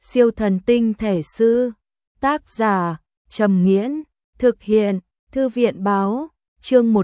Siêu thần tinh thể sư. Tác giả Trầm Nghiễn. Thực hiện Thư viện báo. Chương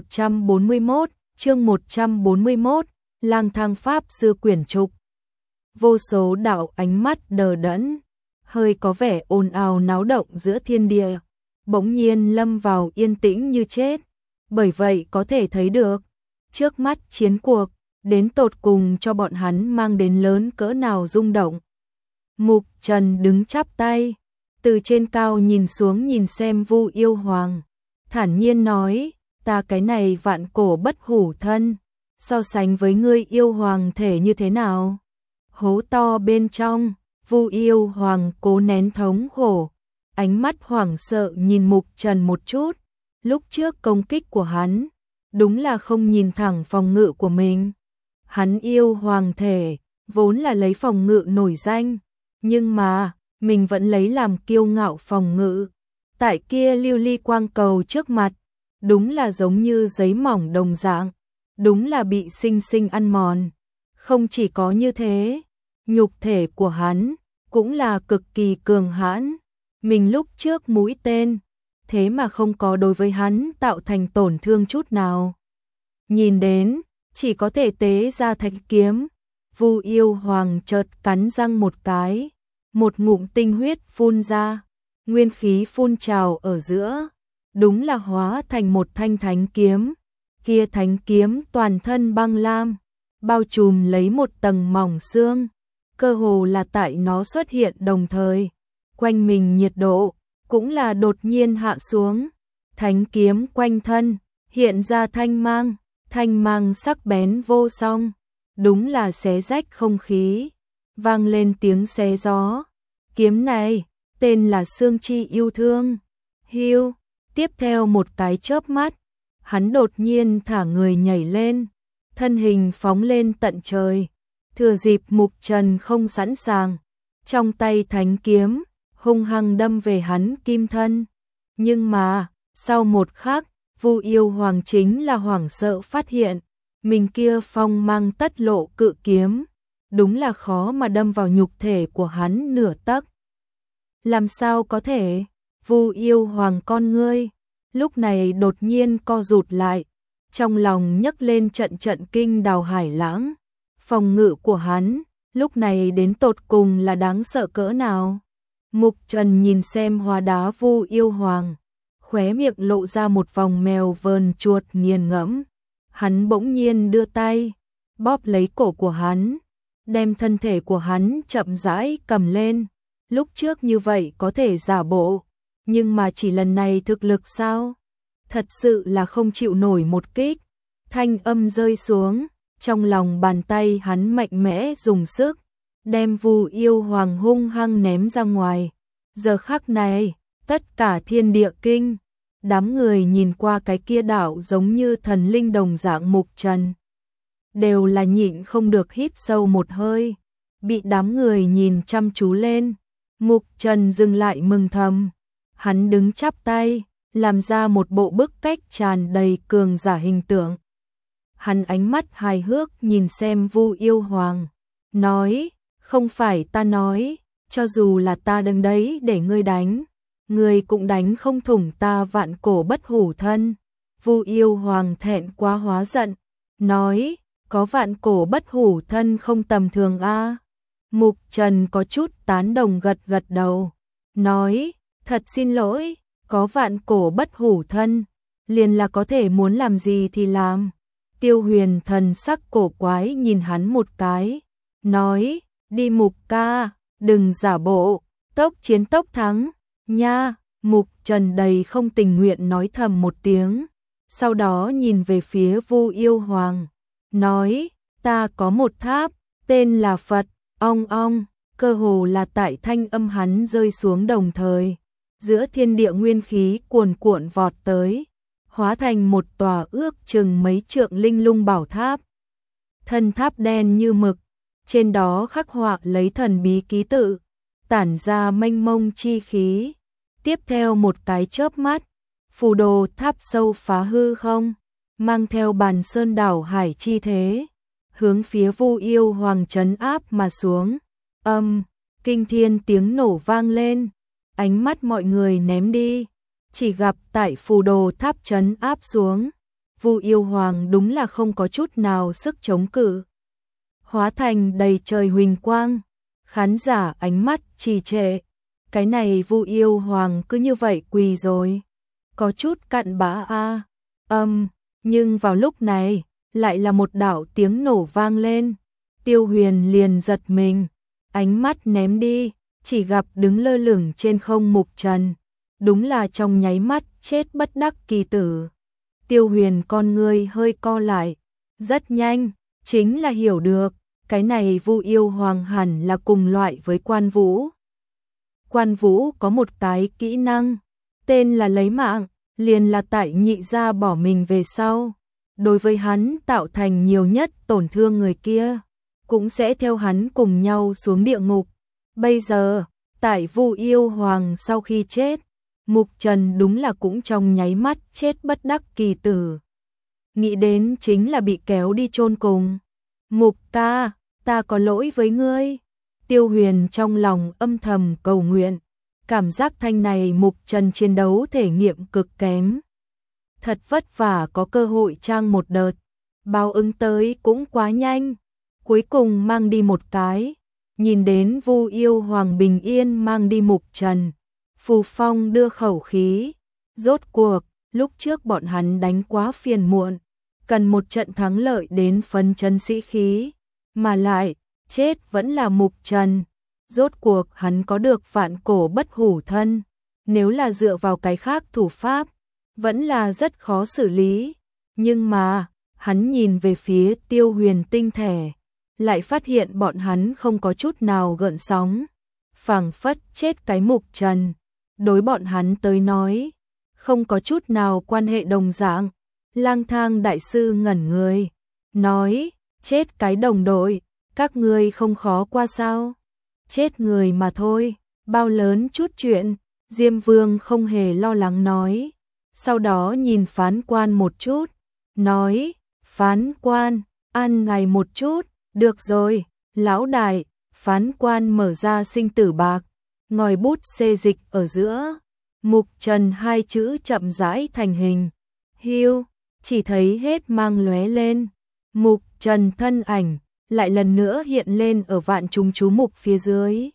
141, Lang thang pháp sư quyển trục. Vô số đạo ánh mắt đờ đẫn, hơi có vẻ ồn ào náo động giữa thiên địa, bỗng nhiên lâm vào yên tĩnh như chết. Bởi vậy có thể thấy được, trước mắt chiến cuộc, đến tột cùng cho bọn hắn mang đến lớn cỡ nào rung động. Mục Trần đứng chắp tay, từ trên cao nhìn xuống nhìn xem Vu Yêu Hoàng, thản nhiên nói, ta cái này vạn cổ bất hủ thân, so sánh với ngươi yêu hoàng thể như thế nào? Hố to bên trong, Vu Yêu Hoàng cố nén thống khổ, ánh mắt hoảng sợ nhìn Mục Trần một chút. Lúc trước công kích của hắn, đúng là không nhìn thẳng phòng ngự của mình. Hắn yêu hoàng thể, vốn là lấy phòng ngự nổi danh, nhưng mà, mình vẫn lấy làm kiêu ngạo phòng ngự. Tại kia lưu ly quang cầu trước mặt, đúng là giống như giấy mỏng đồng dạng, đúng là bị sinh sinh ăn mòn. Không chỉ có như thế, nhục thể của hắn cũng là cực kỳ cường hãn. Mình lúc trước mũi tên, thế mà không có đối với hắn tạo thành tổn thương chút nào. Nhìn đến, chỉ có thể tế ra thanh kiếm. Vu Yêu Hoàng chợt cắn răng một cái, một ngụm tinh huyết phun ra, nguyên khí phun trào ở giữa, đúng là hóa thành một thanh thánh kiếm. Kia thánh kiếm toàn thân băng lam, bao trùm lấy một tầng mỏng xương, cơ hồ là tại nó xuất hiện đồng thời, quanh mình nhiệt độ cũng là đột nhiên hạ xuống. Thánh kiếm quanh thân hiện ra thanh mang sắc bén vô song, đúng là xé rách không khí, vang lên tiếng xé gió. Kiếm này tên là Xương Chi Yêu Thương. Hưu, tiếp theo một cái chớp mắt, hắn đột nhiên thả người nhảy lên, thân hình phóng lên tận trời. Thừa dịp Mục Trần không sẵn sàng, trong tay thánh kiếm hung hăng đâm về hắn kim thân. Nhưng mà, sau một khắc, Vu Yêu Hoàng chính là hoảng sợ phát hiện, mình kia phong mang tất lộ cự kiếm, đúng là khó mà đâm vào nhục thể của hắn nửa tấc. Làm sao có thể? Vu Yêu Hoàng con ngươi lúc này đột nhiên co rụt lại, trong lòng nhấc lên trận trận kinh đào hải lãng. Phòng ngự của hắn lúc này đến tột cùng là đáng sợ cỡ nào? Mục Trần nhìn xem hóa đá Vu Yêu Hoàng, khóe miệng lộ ra một vòng mèo vờn chuột nghiền ngẫm. Hắn bỗng nhiên đưa tay, bóp lấy cổ của hắn, đem thân thể của hắn chậm rãi cầm lên. Lúc trước như vậy có thể giả bộ, nhưng mà chỉ lần này thực lực sao? Thật sự là không chịu nổi một kích. Thanh âm rơi xuống, trong lòng bàn tay hắn mạnh mẽ dùng sức, đem Vu Yêu Hoàng hung hăng ném ra ngoài. Giờ khắc này, tất cả thiên địa kinh, đám người nhìn qua cái kia đảo giống như thần linh đồng dạng Mục Trần, đều là nhịn không được hít sâu một hơi. Bị đám người nhìn chăm chú lên, Mục Trần dừng lại mừng thầm. Hắn đứng chắp tay, làm ra một bộ bức cách tràn đầy cường giả hình tượng. Hắn ánh mắt hài hước nhìn xem Vu Yêu Hoàng, nói, không phải ta nói, cho dù là ta đứng đấy để ngươi đánh, ngươi cũng đánh không thủng ta vạn cổ bất hủ thân. Vu Yêu Hoàng thẹn quá hóa giận, nói, có vạn cổ bất hủ thân không tầm thường a. Mục Trần có chút tán đồng gật gật đầu, nói, thật xin lỗi, có vạn cổ bất hủ thân, liền là có thể muốn làm gì thì làm. Tiêu Huyền thần sắc cổ quái nhìn hắn một cái, nói, đi Mục ca, đừng giả bộ, tốc chiến tốc thắng, nha. Mục Trần đầy không tình nguyện nói thầm một tiếng, sau đó nhìn về phía Vu Yêu Hoàng, nói, ta có một tháp, tên là Phật, ong ong, cơ hồ là tại thanh âm hắn rơi xuống đồng thời. Giữa thiên địa nguyên khí cuồn cuộn vọt tới, hóa thành một tòa ước chừng mấy trượng linh lung bảo tháp. Thân tháp đen như mực, trên đó khắc họa lấy thần bí ký tự, tản ra mênh mông chi khí. Tiếp theo một cái chớp mắt, phù đồ tháp sâu phá hư không, mang theo bàn sơn đảo hải chi thế, hướng phía Vu Yêu Hoàng trấn áp mà xuống. kinh thiên tiếng nổ vang lên, ánh mắt mọi người ném đi, chỉ gặp tại phù đồ tháp trấn áp xuống, Vu Yêu Hoàng đúng là không có chút nào sức chống cự, hóa thành đầy trời huỳnh quang, khán giả ánh mắt trì trệ, cái này Vu Yêu Hoàng cứ như vậy quỳ rồi, có chút cặn bã a. Nhưng vào lúc này, lại là một đạo tiếng nổ vang lên, Tiêu Huyền liền giật mình, ánh mắt ném đi, chỉ gặp đứng lơ lửng trên không Mục Trần, đúng là trong nháy mắt chết bất đắc kỳ tử. Tiêu Huyền con ngươi hơi co lại, rất nhanh, chính là hiểu được, cái này Vu Yêu Hoàng hẳn là cùng loại với Quan Vũ. Quan Vũ có một cái kỹ năng, tên là lấy mạng, liền là tại nhị gia bỏ mình về sau, đối với hắn tạo thành nhiều nhất tổn thương người kia, cũng sẽ theo hắn cùng nhau xuống địa ngục. Bây giờ, tại Vu Yêu Hoàng sau khi chết, Mục Trần đúng là cũng trong nháy mắt chết bất đắc kỳ tử. Nghĩ đến chính là bị kéo đi chôn cùng. Mục ta có lỗi với ngươi. Tiêu Huyền trong lòng âm thầm cầu nguyện. Cảm giác thanh này Mục Trần chiến đấu thể nghiệm cực kém. Thật vất vả có cơ hội trang một đợt. Báo ứng tới cũng quá nhanh. Cuối cùng mang đi một cái. Nhìn đến Vu Yêu Hoàng bình yên mang đi Mục Trần. Phù Phong đưa khẩu khí. Rốt cuộc, lúc trước bọn hắn đánh quá phiền muộn. Cần một trận thắng lợi đến phấn chấn sĩ khí. Mà lại, chết vẫn là Mục Trần. Rốt cuộc hắn có được vạn cổ bất hủ thân. Nếu là dựa vào cái khác thủ pháp, vẫn là rất khó xử lý. Nhưng mà, hắn nhìn về phía Tiêu Huyền tinh thể, lại phát hiện bọn hắn không có chút nào gợn sóng. Phảng phất chết cái Mục Trần. Đối bọn hắn tới nói, không có chút nào quan hệ đồng dạng. Lang Thang đại sư ngẩn người, nói, chết cái đồng đội, các ngươi không khó qua sao? Chết người mà thôi, bao lớn chút chuyện, Diêm Vương không hề lo lắng nói. Sau đó nhìn phán quan một chút, nói, phán quan, ăn này một chút, được rồi, lão đại, phán quan mở ra sinh tử bạc, ngòi bút xê dịch ở giữa, Mục Trần hai chữ chậm rãi thành hình, hưu, chỉ thấy hết mang lóe lên, Mục Trần thân ảnh, lại lần nữa hiện lên ở vạn chúng chú mục phía dưới.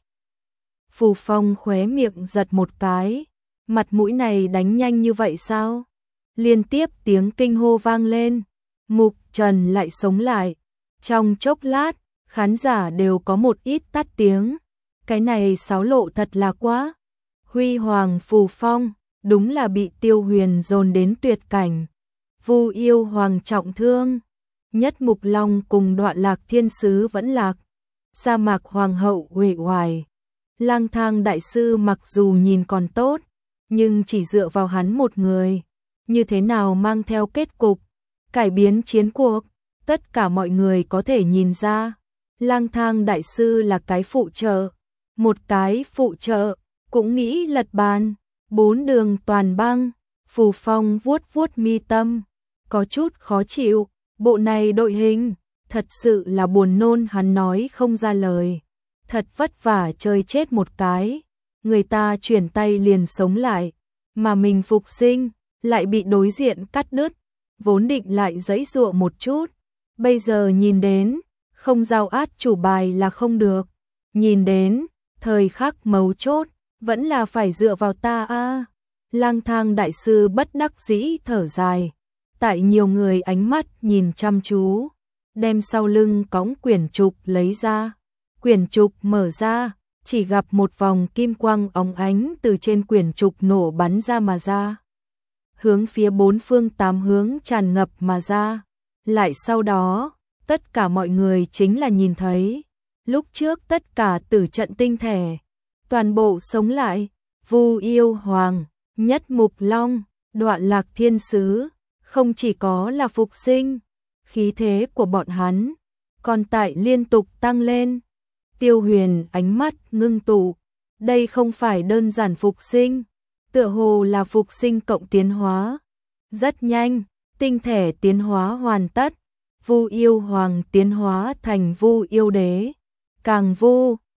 Phù Phong khóe miệng giật một cái, mặt mũi này đánh nhanh như vậy sao? Liên tiếp tiếng kinh hô vang lên, Mục Trần lại sống lại. Trong chốc lát, khán giả đều có một ít tắt tiếng. Cái này xáo lộ thật là quá. Huy Hoàng Phù Phong, đúng là bị Tiêu Huyền dồn đến tuyệt cảnh. Vu Yêu Hoàng trọng thương. Nhất Mục Long cùng Đoạn Lạc Thiên Sứ vẫn lạc. Sa Mạc Hoàng hậu uể oải. Lang Thang đại sư mặc dù nhìn còn tốt, nhưng chỉ dựa vào hắn một người, như thế nào mang theo kết cục cải biến chiến cuộc, tất cả mọi người có thể nhìn ra. Lang Thang đại sư là cái phụ trợ, một cái phụ trợ cũng nghĩ lật bàn, bốn đường toàn băng. Phù Phong vuốt vuốt mi tâm, có chút khó chịu, bộ này đội hình thật sự là buồn nôn, hắn nói không ra lời. Thật vất vả chơi chết một cái, người ta chuyển tay liền sống lại, mà mình phục sinh, lại bị đối diện cắt đứt, vốn định lại giãy giụa một chút, bây giờ nhìn đến, không giao át chủ bài là không được, nhìn đến, thời khắc mấu chốt, vẫn là phải dựa vào ta a. Lang Thang đại sư bất đắc dĩ thở dài, tại nhiều người ánh mắt nhìn chăm chú, đem sau lưng cõng quyển trục lấy ra. Quyển trục mở ra, chỉ gặp một vòng kim quang óng ánh từ trên quyển trục nổ bắn ra mà ra. Hướng phía bốn phương tám hướng tràn ngập mà ra. Lại sau đó, tất cả mọi người chính là nhìn thấy. Lúc trước tất cả tử trận tinh thể, toàn bộ sống lại. Vu Yêu Hoàng, Nhất Mục Long, Đoạn Lạc Thiên Sứ, không chỉ có là phục sinh, khí thế của bọn hắn còn tại liên tục tăng lên. Tiêu Huyền ánh mắt ngưng tụ, đây không phải đơn giản phục sinh, tựa hồ là phục sinh cộng tiến hóa. Rất nhanh, tinh thể tiến hóa hoàn tất, Vu Yêu Hoàng tiến hóa thành Vu Yêu Đế, càng vu,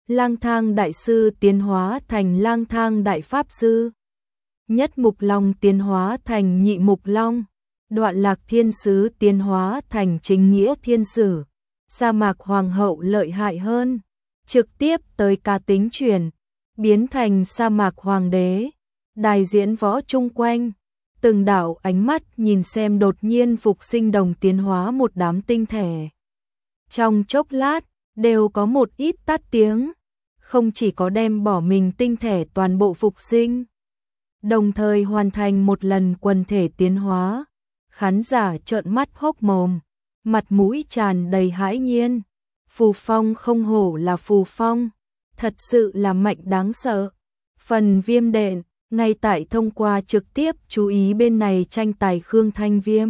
Lang Thang đại sư tiến hóa thành Lang Thang đại pháp sư. Nhất Mục Long tiến hóa thành Nhị Mục Long. Đoạn Lạc Thiên Sứ tiến hóa thành Chính Nghĩa Thiên Sử. Sa Mạc Hoàng hậu lợi hại hơn, trực tiếp tới cá tính chuyển, biến thành Sa Mạc Hoàng đế. Đài diễn võ chung quanh, từng đạo ánh mắt nhìn xem đột nhiên phục sinh đồng tiến hóa một đám tinh thể. Trong chốc lát, đều có một ít tắt tiếng, không chỉ có đem bỏ mình tinh thể toàn bộ phục sinh, đồng thời hoàn thành một lần quần thể tiến hóa. Khán giả trợn mắt hốc mồm, mặt mũi tràn đầy hãi nhiên. Phù Phong không hổ là Phù Phong, thật sự là mạnh đáng sợ. Phần Viêm Đện, ngay tại thông qua trực tiếp chú ý bên này tranh tài Khương Thanh Viêm.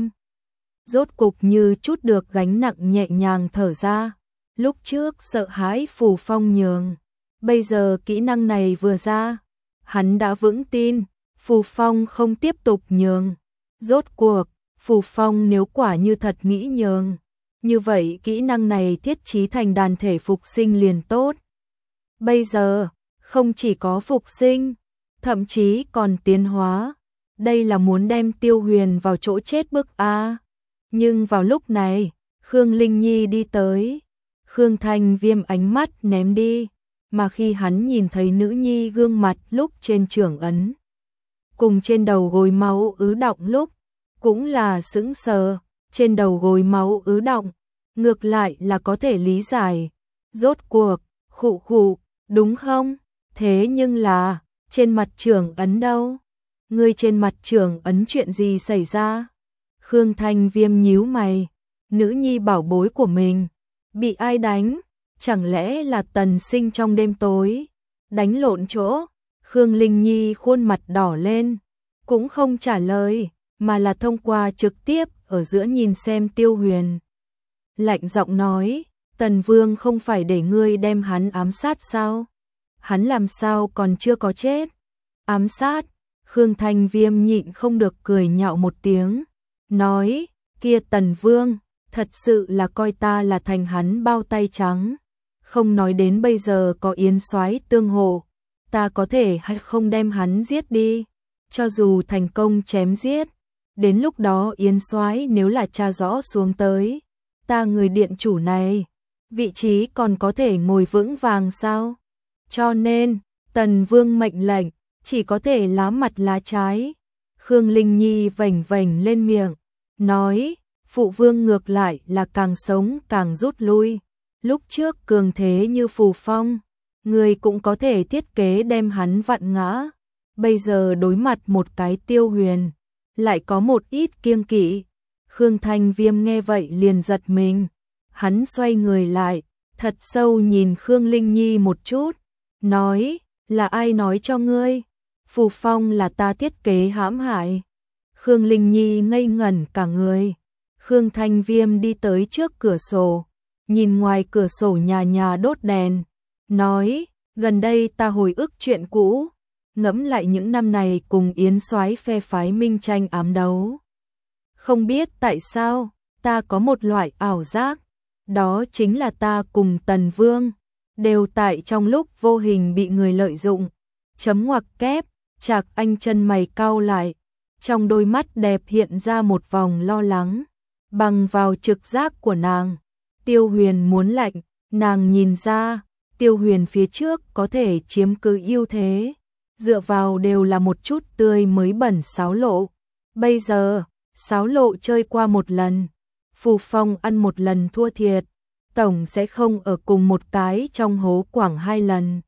Rốt cục như chút được gánh nặng nhẹ nhàng thở ra. Lúc trước sợ hãi Phù Phong nhường, bây giờ kỹ năng này vừa ra, hắn đã vững tin, Phù Phong không tiếp tục nhường. Rốt cuộc, Phù Phong nếu quả như thật nghĩ nhường, như vậy kỹ năng này thiết trí thành đàn thể phục sinh liền tốt. Bây giờ, không chỉ có phục sinh, thậm chí còn tiến hóa. Đây là muốn đem Tiêu Huyền vào chỗ chết bức a. Nhưng vào lúc này, Khương Linh Nhi đi tới. Khương Thanh Viêm ánh mắt ném đi, mà khi hắn nhìn thấy nữ nhi gương mặt lúc trên trưởng ấn, cùng trên đầu gối máu ứ đọng lúc, cũng là sững sờ. Trên đầu gối máu ứ đọng, ngược lại là có thể lý giải. Rốt cuộc, khụ khụ, đúng không? Thế nhưng là, trên mặt trưởng ấn đâu? Ngươi trên mặt trưởng ấn chuyện gì xảy ra? Khương Thanh Viêm nhíu mày, nữ nhi bảo bối của mình bị ai đánh? Chẳng lẽ là Tần Sinh trong đêm tối đánh lộn chỗ? Khương Linh Nhi khuôn mặt đỏ lên, cũng không trả lời, mà là thông qua trực tiếp ở giữa nhìn xem Tiêu Huyền. Lạnh giọng nói, Tần Vương không phải để ngươi đem hắn ám sát sao? Hắn làm sao còn chưa có chết? Ám sát? Khương Thanh Viêm nhịn không được cười nhạo một tiếng, nói, kia Tần Vương, thật sự là coi ta là thành hắn bao tay trắng. Không nói đến bây giờ có Yến Soái tương hộ, ta có thể hay không đem hắn giết đi. Cho dù thành công chém giết, đến lúc đó Yến Soái nếu là tra rõ xuống tới, ta người điện chủ này, vị trí còn có thể ngồi vững vàng sao? Cho nên, Tần Vương mệnh lệnh, chỉ có thể lá mặt lá trái. Khương Linh Nhi vểnh vểnh lên miệng, nói, phụ vương ngược lại là càng sống càng rút lui. Lúc trước cường thế như Phù Phong, người cũng có thể thiết kế đem hắn vặn ngã. Bây giờ đối mặt một cái Tiêu Huyền, lại có một ít kiêng kỵ. Khương Thanh Viêm nghe vậy liền giật mình. Hắn xoay người lại, thật sâu nhìn Khương Linh Nhi một chút, nói, là ai nói cho ngươi? Phù Phong là ta thiết kế hãm hại. Khương Linh Nhi ngây ngẩn cả người. Khương Thanh Viêm đi tới trước cửa sổ, nhìn ngoài cửa sổ nhà nhà đốt đèn, nói, gần đây ta hồi ức chuyện cũ, ngẫm lại những năm này cùng Yến Soái phe phái minh tranh ám đấu. Không biết tại sao, ta có một loại ảo giác, đó chính là ta cùng Tần Vương, đều tại trong lúc vô hình bị người lợi dụng. Chấm ngoặc kép, Trạc Anh chân mày cau lại, trong đôi mắt đẹp hiện ra một vòng lo lắng. Bằng vào trực giác của nàng, Tiêu Huyền muốn lạnh, nàng nhìn ra, Tiêu Huyền phía trước có thể chiếm cứ ưu thế, dựa vào đều là một chút tươi mới bẩn xáo lộ. Bây giờ, xáo lộ chơi qua một lần, Phù Phong ăn một lần thua thiệt, tổng sẽ không ở cùng một cái trong hố quảng hai lần.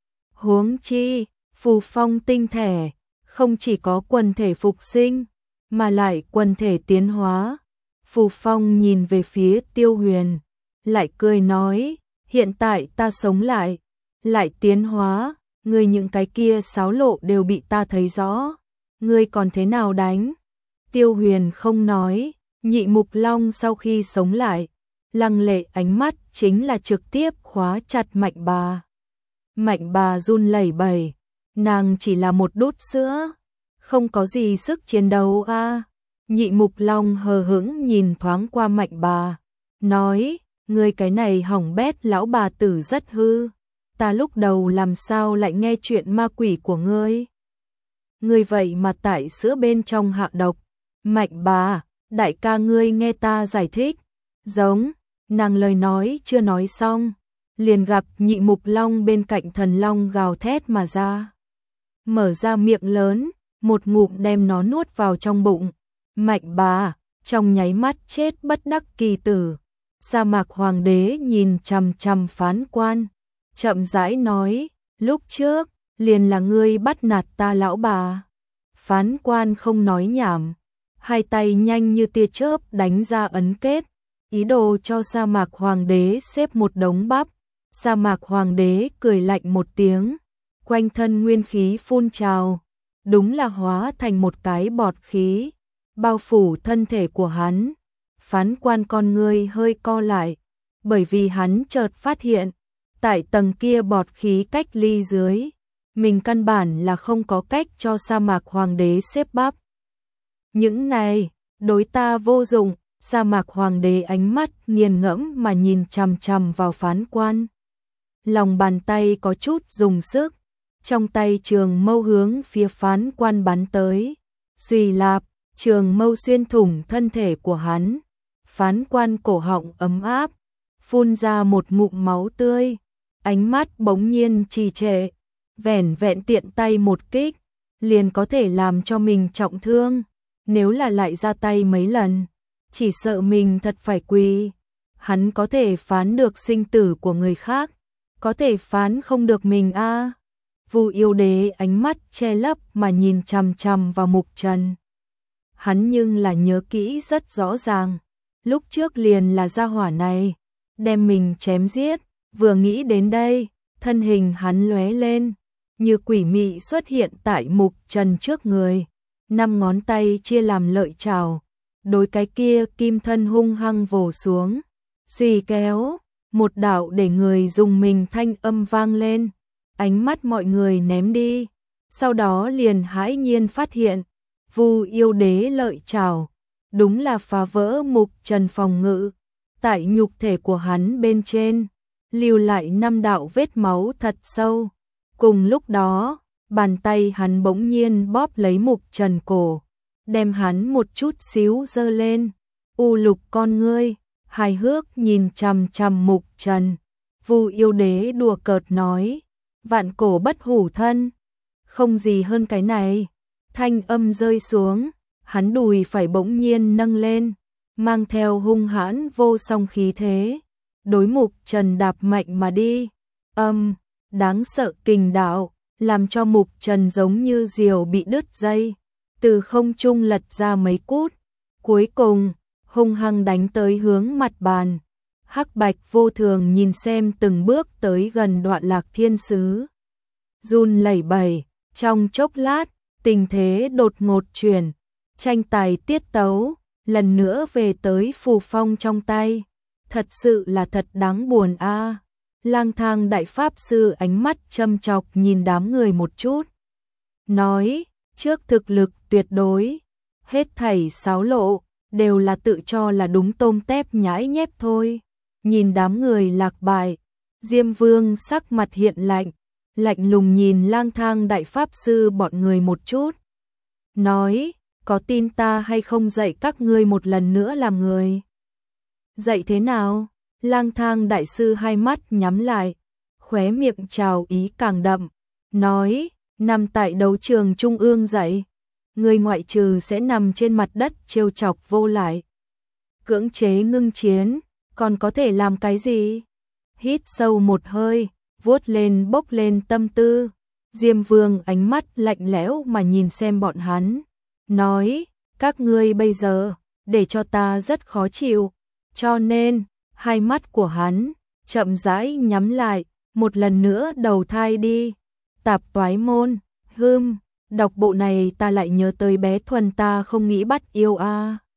Huống chi, Phù Phong tinh thể, không chỉ có quần thể phục sinh, mà lại quần thể tiến hóa. Phù Phong nhìn về phía Tiêu Huyền, lại cười nói, hiện tại ta sống lại tiến hóa, ngươi những cái kia xáo lộ đều bị ta thấy rõ, ngươi còn thế nào đánh? Tiêu Huyền không nói, Nhị Mục Long sau khi sống lại, lăng lệ ánh mắt chính là trực tiếp khóa chặt Mạnh Bà. Mạnh Bà run lẩy bẩy, nàng chỉ là một đút sữa, không có gì sức chiến đấu a. Nhị Mục Long hờ hững nhìn thoáng qua Mạnh Bà, nói, ngươi cái này hỏng bét lão bà tử rất hư, ta lúc đầu làm sao lại nghe chuyện ma quỷ của ngươi? Ngươi vậy mà tại sữa bên trong hạ độc. Mạnh bà, đại ca ngươi nghe ta giải thích. Giống, nàng lời nói chưa nói xong, liền gặp Nhị Mục Long bên cạnh Thần Long gào thét mà ra. Mở ra miệng lớn, một ngụm đem nó nuốt vào trong bụng. Mạnh bà, trong nháy mắt chết bất đắc kỳ tử. Sa Mạc Hoàng đế nhìn chằm chằm Phán Quan, chậm rãi nói, lúc trước, liền là ngươi bắt nạt ta lão bà. Phán Quan không nói nhảm, hai tay nhanh như tia chớp đánh ra ấn kết, ý đồ cho Sa Mạc Hoàng đế xếp một đống bắp. Sa Mạc Hoàng đế cười lạnh một tiếng, quanh thân nguyên khí phun trào, đúng là hóa thành một cái bọt khí, bao phủ thân thể của hắn. Phán Quan con ngươi hơi co lại, bởi vì hắn chợt phát hiện, tại tầng kia bọt khí cách ly dưới, mình căn bản là không có cách cho Sa Mạc Hoàng đế xếp bắp. Những này, đối ta vô dụng. Sa Mạc Hoàng đế ánh mắt nghiền ngẫm mà nhìn chằm chằm vào Phán Quan. Lòng bàn tay có chút dùng sức, trong tay trường mâu hướng phía Phán Quan bắn tới. Xuy lạp, trường mâu xuyên thủng thân thể của hắn. Phán Quan cổ họng ấm áp, phun ra một ngụm máu tươi, ánh mắt bỗng nhiên trì trệ, vẻn vẹn tiện tay một kích, liền có thể làm cho mình trọng thương, nếu là lại ra tay mấy lần, chỉ sợ mình thật phải quỳ. Hắn có thể phán được sinh tử của người khác, có thể phán không được mình a. Vu Yêu Đế ánh mắt che lấp mà nhìn chằm chằm vào Mục Trần. Hắn nhưng là nhớ kỹ rất rõ ràng, lúc trước liền là gia hỏa này, đem mình chém giết, vừa nghĩ đến đây, thân hình hắn lóe lên, như quỷ mị xuất hiện tại Mục Trần trước người, 5 ngón tay chia làm lợi chảo, đối cái kia kim thân hung hăng vồ xuống, xùy kéo, một đạo để người dùng mình thanh âm vang lên, ánh mắt mọi người ném đi, sau đó liền hãi nhiên phát hiện, Vu Yêu Đế lợi chảo, đúng là phá vỡ Mục Trần phòng ngự, tại nhục thể của hắn bên trên, lưu lại 5 đạo vết máu thật sâu. Cùng lúc đó, bàn tay hắn bỗng nhiên bóp lấy Mục Trần cổ, đem hắn một chút xíu giơ lên, u lục con ngươi, hài hước nhìn chằm chằm Mục Trần. Vu Yêu Đế đùa cợt nói, vạn cổ bất hủ thân, không gì hơn cái này. Thanh âm rơi xuống, hắn đùi phải bỗng nhiên nâng lên, mang theo hung hãn vô song khí thế, đối Mục Trần đạp mạnh mà đi. Đáng sợ kình đạo, làm cho Mục Trần giống như diều bị đứt dây, từ không trung lật ra mấy cút, cuối cùng hung hăng đánh tới hướng mặt bàn. Hắc Bạch Vô Thường nhìn xem từng bước tới gần Đoạn Lạc Thiên Sứ, run lẩy bẩy, trong chốc lát, tình thế đột ngột chuyển, tranh tài tiết tấu, lần nữa về tới phù phong trong tay, thật sự là thật đáng buồn a. Lang Thang Đại Pháp Sư ánh mắt châm chọc nhìn đám người một chút, nói, trước thực lực tuyệt đối, hết thảy xáo lộ, đều là tự cho là đúng tôm tép nhãi nhép thôi. Nhìn đám người lạc bại, Diêm Vương sắc mặt hiện lạnh, lạnh lùng nhìn Lang Thang Đại Pháp Sư bọn người một chút, nói, có tin ta hay không dạy các ngươi một lần nữa làm người? Dạy thế nào? Lang Thang Đại Sư hai mắt nhắm lại, khóe miệng trào ý càng đậm, nói, nằm tại đấu trường trung ương dạy, người ngoại trừ sẽ nằm trên mặt đất trêu chọc vô lại, cưỡng chế ngưng chiến, còn có thể làm cái gì? Hít sâu một hơi, vuốt lên bốc lên tâm tư, Diêm Vương ánh mắt lạnh lẽo mà nhìn xem bọn hắn, nói, các ngươi bây giờ, để cho ta rất khó chịu, cho nên, hai mắt của hắn, chậm rãi nhắm lại, một lần nữa đầu thai đi, tạp toái môn, đọc bộ này ta lại nhớ tới bé Thuần ta không nghĩ bắt yêu a.